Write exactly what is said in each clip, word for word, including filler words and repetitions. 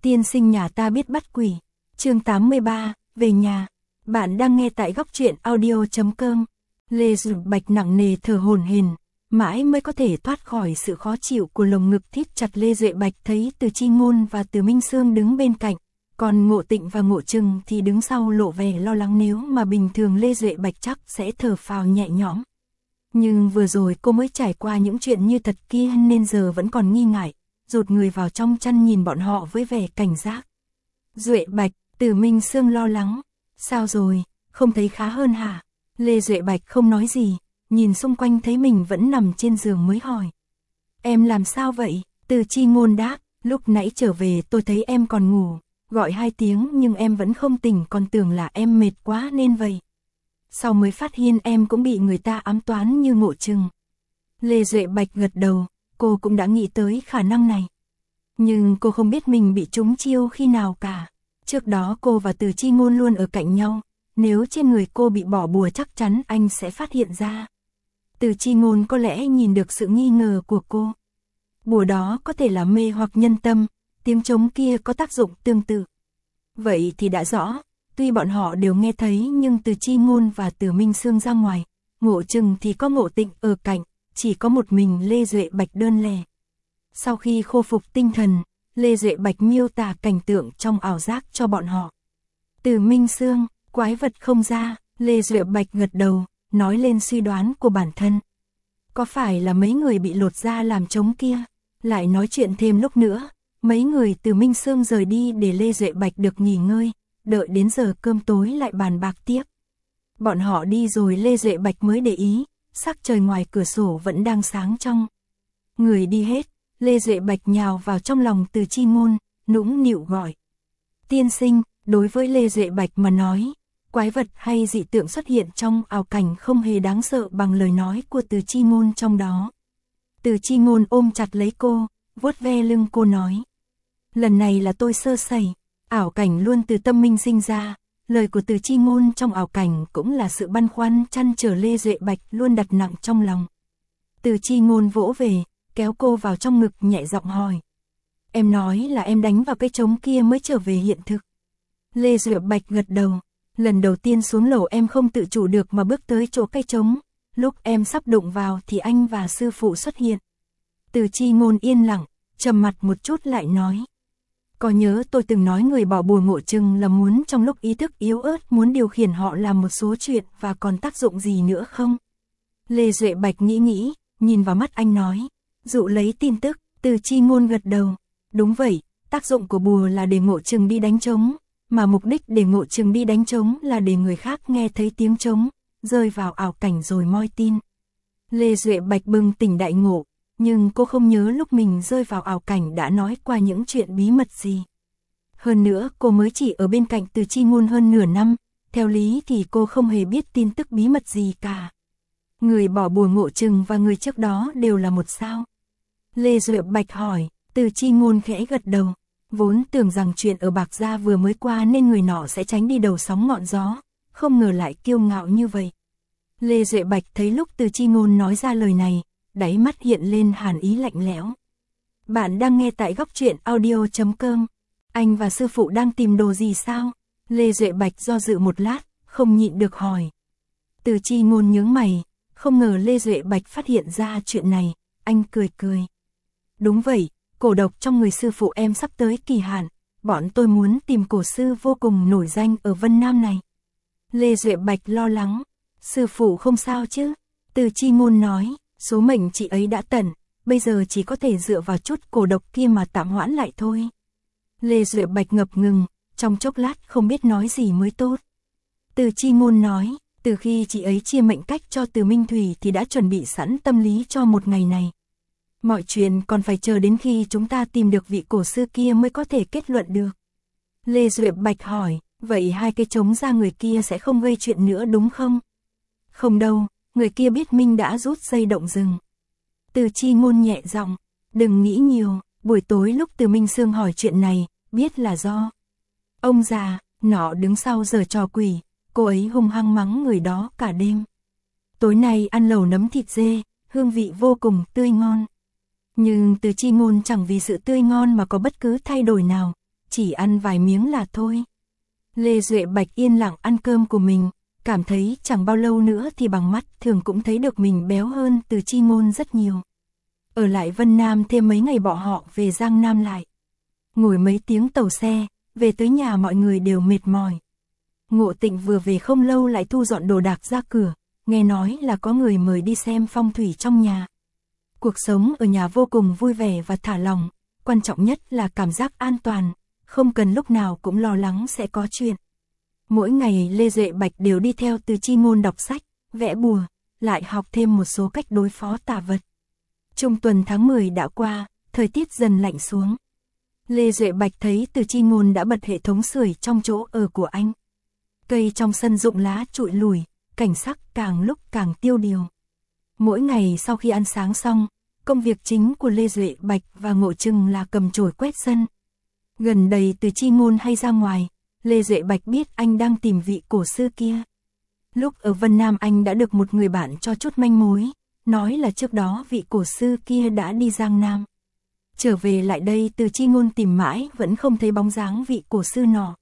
Tiên sinh nhà ta biết bắt quỷ. Chương tám mươi ba, về nhà. Bạn đang nghe tại góc truyện audio chấm com. Lê Duệ Bạch nặng nề thở hổn hển, mãi mới có thể thoát khỏi sự khó chịu của lồng ngực thít chặt. Lê Duệ Bạch thấy Từ Chi Ngôn và Từ Minh Sương đứng bên cạnh, còn Ngộ Tịnh và Ngộ Trừng thì đứng sau lộ vẻ lo lắng. Nếu mà bình thường Lê Duệ Bạch chắc sẽ thở phào nhẹ nhõm. Nhưng vừa rồi cô mới trải qua những chuyện như thật kia nên giờ vẫn còn nghi ngại, rụt người vào trong chăn nhìn bọn họ với vẻ cảnh giác. Duệ Bạch, Từ Minh Sương lo lắng. Sao rồi, không thấy khá hơn hả? Lê Duệ Bạch không nói gì, nhìn xung quanh thấy mình vẫn nằm trên giường mới hỏi. Em làm sao vậy? Từ Chi Ngôn đáp, lúc nãy trở về tôi thấy em còn ngủ, gọi hai tiếng nhưng em vẫn không tỉnh, còn tưởng là em mệt quá nên vậy. Sau mới phát hiện em cũng bị người ta ám toán như Ngộ Trừng. Lê Duệ Bạch gật đầu, cô cũng đã nghĩ tới khả năng này. Nhưng cô không biết mình bị trúng chiêu khi nào cả. Trước đó cô và Từ Chi Ngôn luôn ở cạnh nhau, nếu trên người cô bị bỏ bùa chắc chắn anh sẽ phát hiện ra. Từ Chi Ngôn có lẽ nhìn được sự nghi ngờ của cô. Bùa đó có thể là mê hoặc nhân tâm, tiếng trống kia có tác dụng tương tự. Vậy thì đã rõ, tuy bọn họ đều nghe thấy nhưng Từ Chi Ngôn và Từ Minh Sương ra ngoài, Ngộ Trừng thì có Ngộ Tịnh ở cạnh, chỉ có một mình Lê Duệ Bạch đơn lẻ. Sau khi khôi phục tinh thần, Lê Duệ Bạch miêu tả cảnh tượng trong ảo giác cho bọn họ. Từ Minh Sương, quái vật không ra, Lê Duệ Bạch gật đầu, nói lên suy đoán của bản thân. Có phải là mấy người bị lột da làm trống kia? Lại nói chuyện thêm lúc nữa, mấy người Từ Minh Sương rời đi để Lê Duệ Bạch được nghỉ ngơi, đợi đến giờ cơm tối lại bàn bạc tiếp. Bọn họ đi rồi Lê Duệ Bạch mới để ý, sắc trời ngoài cửa sổ vẫn đang sáng trong. Người đi hết, Lê Duệ Bạch nhào vào trong lòng Từ Chi Ngôn, nũng nịu gọi. Tiên sinh, đối với Lê Duệ Bạch mà nói, quái vật hay dị tượng xuất hiện trong ảo cảnh không hề đáng sợ bằng lời nói của Từ Chi Ngôn trong đó. Từ Chi Ngôn ôm chặt lấy cô, vuốt ve lưng cô nói. Lần này là tôi sơ sẩy, ảo cảnh luôn từ tâm minh sinh ra, lời của Từ Chi Ngôn trong ảo cảnh cũng là sự băn khoăn trăn trở Lê Duệ Bạch luôn đặt nặng trong lòng. Từ Chi Ngôn vỗ về, kéo cô vào trong ngực nhẹ giọng hỏi. Em nói là em đánh vào cái trống kia mới trở về hiện thực. Lê Duệ Bạch gật đầu. Lần đầu tiên xuống lầu em không tự chủ được mà bước tới chỗ cây trống. Lúc em sắp đụng vào thì anh và sư phụ xuất hiện. Từ Chi Ngôn yên lặng, trầm mặt một chút lại nói. Có nhớ tôi từng nói người bỏ bùa Ngộ Trừng là muốn trong lúc ý thức yếu ớt muốn điều khiển họ làm một số chuyện và còn tác dụng gì nữa không? Lê Duệ Bạch nghĩ nghĩ, nhìn vào mắt anh nói. Dụ lấy tin tức, Từ Chi Ngôn gật đầu. Đúng vậy, tác dụng của bùa là để Ngộ Trừng đi đánh trống, mà mục đích để Ngộ Trừng đi đánh trống là để người khác nghe thấy tiếng trống, rơi vào ảo cảnh rồi moi tin. Lê Duệ Bạch bừng tỉnh đại ngộ, nhưng cô không nhớ lúc mình rơi vào ảo cảnh đã nói qua những chuyện bí mật gì. Hơn nữa cô mới chỉ ở bên cạnh Từ Chi Ngôn hơn nửa năm, theo lý thì cô không hề biết tin tức bí mật gì cả. Người bỏ bùa Ngộ Trừng và người trước đó đều là một sao? Lê Duệ Bạch hỏi. Từ Chi Ngôn khẽ gật đầu, vốn tưởng rằng chuyện ở Bạc Gia vừa mới qua nên người nọ sẽ tránh đi đầu sóng ngọn gió, không ngờ lại kiêu ngạo như vậy. Lê Duệ Bạch thấy lúc Từ Chi Ngôn nói ra lời này, đáy mắt hiện lên hàn ý lạnh lẽo. Bạn đang nghe tại góc truyện audio chấm com. Anh và sư phụ đang tìm đồ gì sao? Lê Duệ Bạch do dự một lát, không nhịn được hỏi. Từ Chi Ngôn nhướng mày, không ngờ Lê Duệ Bạch phát hiện ra chuyện này, anh cười cười. Đúng vậy. Cổ độc trong người sư phụ em sắp tới kỳ hạn, bọn tôi muốn tìm cổ sư vô cùng nổi danh ở Vân Nam này. Lê Duệ Bạch lo lắng, sư phụ không sao chứ? Từ Chi Ngôn nói, số mệnh chị ấy đã tận, bây giờ chỉ có thể dựa vào chút cổ độc kia mà tạm hoãn lại thôi. Lê Duệ Bạch ngập ngừng, trong chốc lát không biết nói gì mới tốt. Từ Chi Ngôn nói, từ khi chị ấy chia mệnh cách cho Từ Minh Thủy thì đã chuẩn bị sẵn tâm lý cho một ngày này. Mọi chuyện còn phải chờ đến khi chúng ta tìm được vị cổ sư kia mới có thể kết luận được. Lê Duệ Bạch hỏi, vậy hai cái trống ra người kia sẽ không gây chuyện nữa đúng không? Không đâu, người kia biết Minh đã rút dây động rừng. Từ Chi Ngôn nhẹ giọng, đừng nghĩ nhiều, buổi tối lúc Từ Minh Sương hỏi chuyện này, biết là do ông già, nọ đứng sau giở trò quỷ, cô ấy hung hăng mắng người đó cả đêm. Tối nay ăn lẩu nấm thịt dê, hương vị vô cùng tươi ngon. Nhưng Từ Chi Ngôn chẳng vì sự tươi ngon mà có bất cứ thay đổi nào, chỉ ăn vài miếng là thôi. Lê Duệ Bạch yên lặng ăn cơm của mình, cảm thấy chẳng bao lâu nữa thì bằng mắt thường cũng thấy được mình béo hơn Từ Chi Ngôn rất nhiều. Ở lại Vân Nam thêm mấy ngày bọn họ về Giang Nam lại. Ngồi mấy tiếng tàu xe, về tới nhà mọi người đều mệt mỏi. Ngộ Tịnh vừa về không lâu lại thu dọn đồ đạc ra cửa, nghe nói là có người mời đi xem phong thủy trong nhà. Cuộc sống ở nhà vô cùng vui vẻ và thả lỏng, quan trọng nhất là cảm giác an toàn, không cần lúc nào cũng lo lắng sẽ có chuyện. Mỗi ngày Lê Duệ Bạch đều đi theo Từ Chi Ngôn đọc sách, vẽ bùa, lại học thêm một số cách đối phó tà vật. Trung tuần tháng mười đã qua, thời tiết dần lạnh xuống. Lê Duệ Bạch thấy Từ Chi Ngôn đã bật hệ thống sưởi trong chỗ ở của anh. Cây trong sân rụng lá trụi lùi, cảnh sắc càng lúc càng tiêu điều. Mỗi ngày sau khi ăn sáng xong, công việc chính của Lê Duệ Bạch và Ngộ Trừng là cầm chổi quét sân. Gần đây Từ Chi Ngôn hay ra ngoài, Lê Duệ Bạch biết anh đang tìm vị cổ sư kia. Lúc ở Vân Nam anh đã được một người bạn cho chút manh mối, nói là trước đó vị cổ sư kia đã đi Giang Nam. Trở về lại đây Từ Chi Ngôn tìm mãi vẫn không thấy bóng dáng vị cổ sư nọ.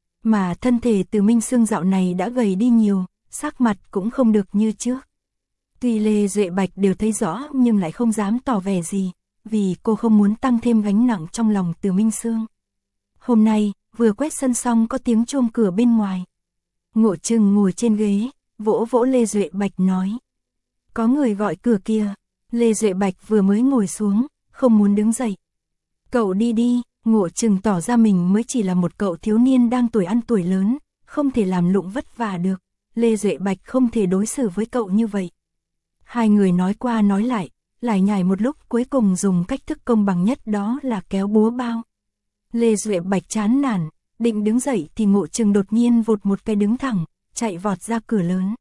Mà thân thể Từ Minh Sương dạo này đã gầy đi nhiều, sắc mặt cũng không được như trước. Tuy Lê Duệ Bạch đều thấy rõ nhưng lại không dám tỏ vẻ gì, vì cô không muốn tăng thêm gánh nặng trong lòng Từ Minh Sương. Hôm nay, vừa quét sân xong có tiếng chuông cửa bên ngoài. Ngộ Trừng ngồi trên ghế, vỗ vỗ Lê Duệ Bạch nói. Có người gọi cửa kìa. Lê Duệ Bạch vừa mới ngồi xuống, không muốn đứng dậy. Cậu đi đi, Ngộ Trừng tỏ ra mình mới chỉ là một cậu thiếu niên đang tuổi ăn tuổi lớn, không thể làm lụng vất vả được. Lê Duệ Bạch không thể đối xử với cậu như vậy. Hai người nói qua nói lại, lải nhải một lúc cuối cùng dùng cách thức công bằng nhất đó là kéo búa bao. Lê Duệ Bạch chán nản, định đứng dậy thì Ngộ Trừng đột nhiên vụt một cái đứng thẳng, chạy vọt ra cửa lớn.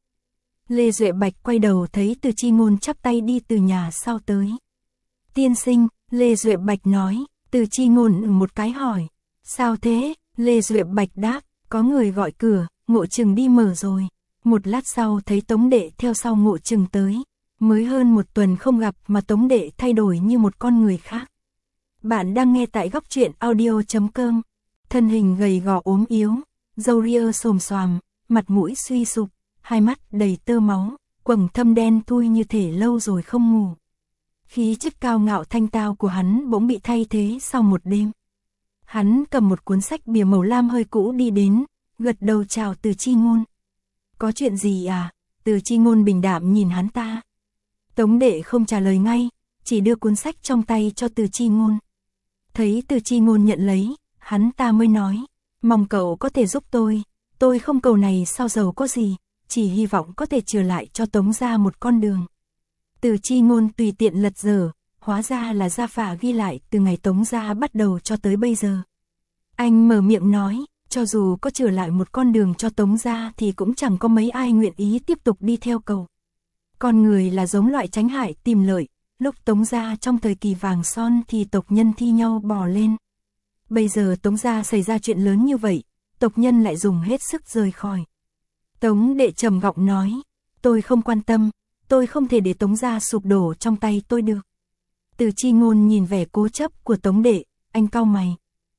Lê Duệ Bạch quay đầu thấy Từ Chi Ngôn chắp tay đi từ nhà sau tới. Tiên sinh, Lê Duệ Bạch nói. Từ Chi Ngôn một cái hỏi. Sao thế? Lê Duệ Bạch đáp, có người gọi cửa, Ngộ Trừng đi mở rồi. Một lát sau thấy Tống Đệ theo sau Ngộ Trừng tới. Mới hơn một tuần không gặp mà Tống Đệ thay đổi như một con người khác. Bạn đang nghe tại góc truyện audio chấm com. Thân hình gầy gò ốm yếu, râu ria xồm xoàm, mặt mũi suy sụp, hai mắt đầy tơ máu, quầng thâm đen thui như thể lâu rồi không ngủ. Khí chất cao ngạo thanh tao của hắn bỗng bị thay thế sau một đêm. Hắn cầm một cuốn sách bìa màu lam hơi cũ đi đến, gật đầu chào Từ Chi Ngôn. Có chuyện gì à? Từ Chi Ngôn bình đạm nhìn hắn ta. Tống Đệ không trả lời ngay, chỉ đưa cuốn sách trong tay cho Từ Chi Ngôn. Thấy Từ Chi Ngôn nhận lấy, hắn ta mới nói, mong cậu có thể giúp tôi, tôi không cầu này sao giàu có gì, chỉ hy vọng có thể trở lại cho Tống gia một con đường. Từ Chi Ngôn tùy tiện lật dở, hóa ra là gia phả ghi lại từ ngày Tống gia bắt đầu cho tới bây giờ. Anh mở miệng nói, cho dù có trở lại một con đường cho Tống gia thì cũng chẳng có mấy ai nguyện ý tiếp tục đi theo cậu. Con người là giống loại tránh hại tìm lợi, lúc Tống gia trong thời kỳ vàng son thì tộc nhân thi nhau bò lên. Bây giờ Tống gia xảy ra chuyện lớn như vậy, tộc nhân lại dùng hết sức rời khỏi. Tống Đệ trầm giọng nói, tôi không quan tâm, tôi không thể để Tống gia sụp đổ trong tay tôi được. Từ Chi Ngôn nhìn vẻ cố chấp của Tống Đệ, anh cau mày.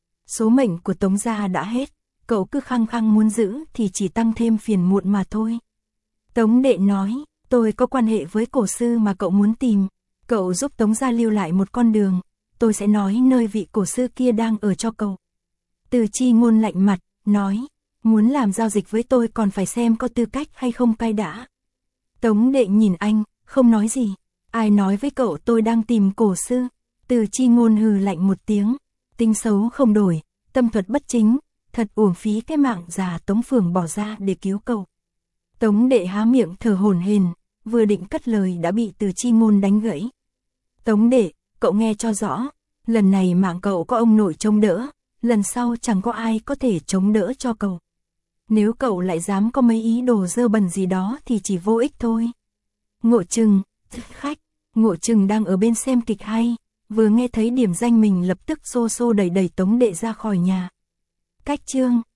Số mệnh của Tống gia đã hết, cậu cứ khăng khăng muốn giữ thì chỉ tăng thêm phiền muộn mà thôi. Tống Đệ nói, tôi có quan hệ với cổ sư mà cậu muốn tìm, cậu giúp Tống gia lưu lại một con đường, tôi sẽ nói nơi vị cổ sư kia đang ở cho cậu. Từ Chi Ngôn lạnh mặt, nói, muốn làm giao dịch với tôi còn phải xem có tư cách hay không cai đã. Tống Đệ nhìn anh, không nói gì. Ai nói với cậu tôi đang tìm cổ sư? Từ Chi Ngôn hừ lạnh một tiếng. Tính xấu không đổi, tâm thuật bất chính, thật uổng phí cái mạng già Tống Phường bỏ ra để cứu cậu. Tống Đệ há miệng thở hổn hển, vừa định cất lời đã bị Từ Chi Ngôn đánh gãy. Tống Đệ, cậu nghe cho rõ, lần này mạng cậu có ông nội chống đỡ, lần sau chẳng có ai có thể chống đỡ cho cậu. Nếu cậu lại dám có mấy ý đồ dơ bẩn gì đó thì chỉ vô ích thôi. Ngộ Trừng, khách, Ngộ Trừng đang ở bên xem kịch hay, vừa nghe thấy điểm danh mình lập tức xô xô đẩy đẩy Tống Đệ ra khỏi nhà. Cách chương